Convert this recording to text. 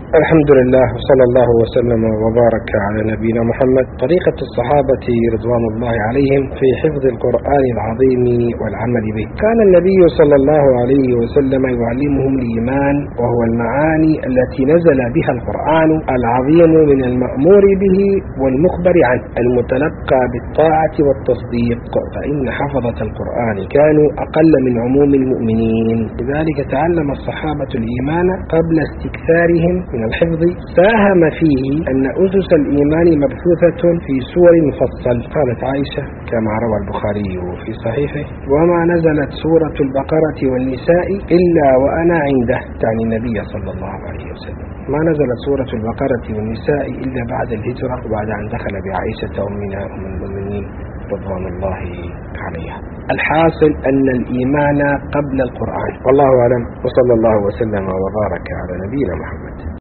الحمد لله وصلى الله وسلم وبارك على نبينا محمد. طريقة الصحابة رضوان الله عليهم في حفظ القرآن العظيم والعمل به. كان النبي صلى الله عليه وسلم يعلمهم الإيمان، وهو المعاني التي نزل بها القرآن العظيم من المأمور به والمخبر عنه، المتلقى بالطاعة والتصديق، فإن حفظة القرآن كانوا أقل من عموم المؤمنين. لذلك تعلم الصحابة الإيمان قبل استكثارهم من الحفظ. ساهم فيه أن أسس الإيمان مبثوثة في سور مفصل. قالت عائشة كما روى البخاري في صحيحه: وما نزلت سورة البقرة والنساء إلا وأنا عنده، تعني النبي صلى الله عليه وسلم. ما نزلت سورة البقرة والنساء إلا بعد الهجرة، وبعد أن دخل بعائشة أمنا أم المؤمنين رضوان الله عليها. الحاصل أن الإيمان قبل القرآن. والله أعلم، وصلى الله وسلم وبارك على نبينا محمد.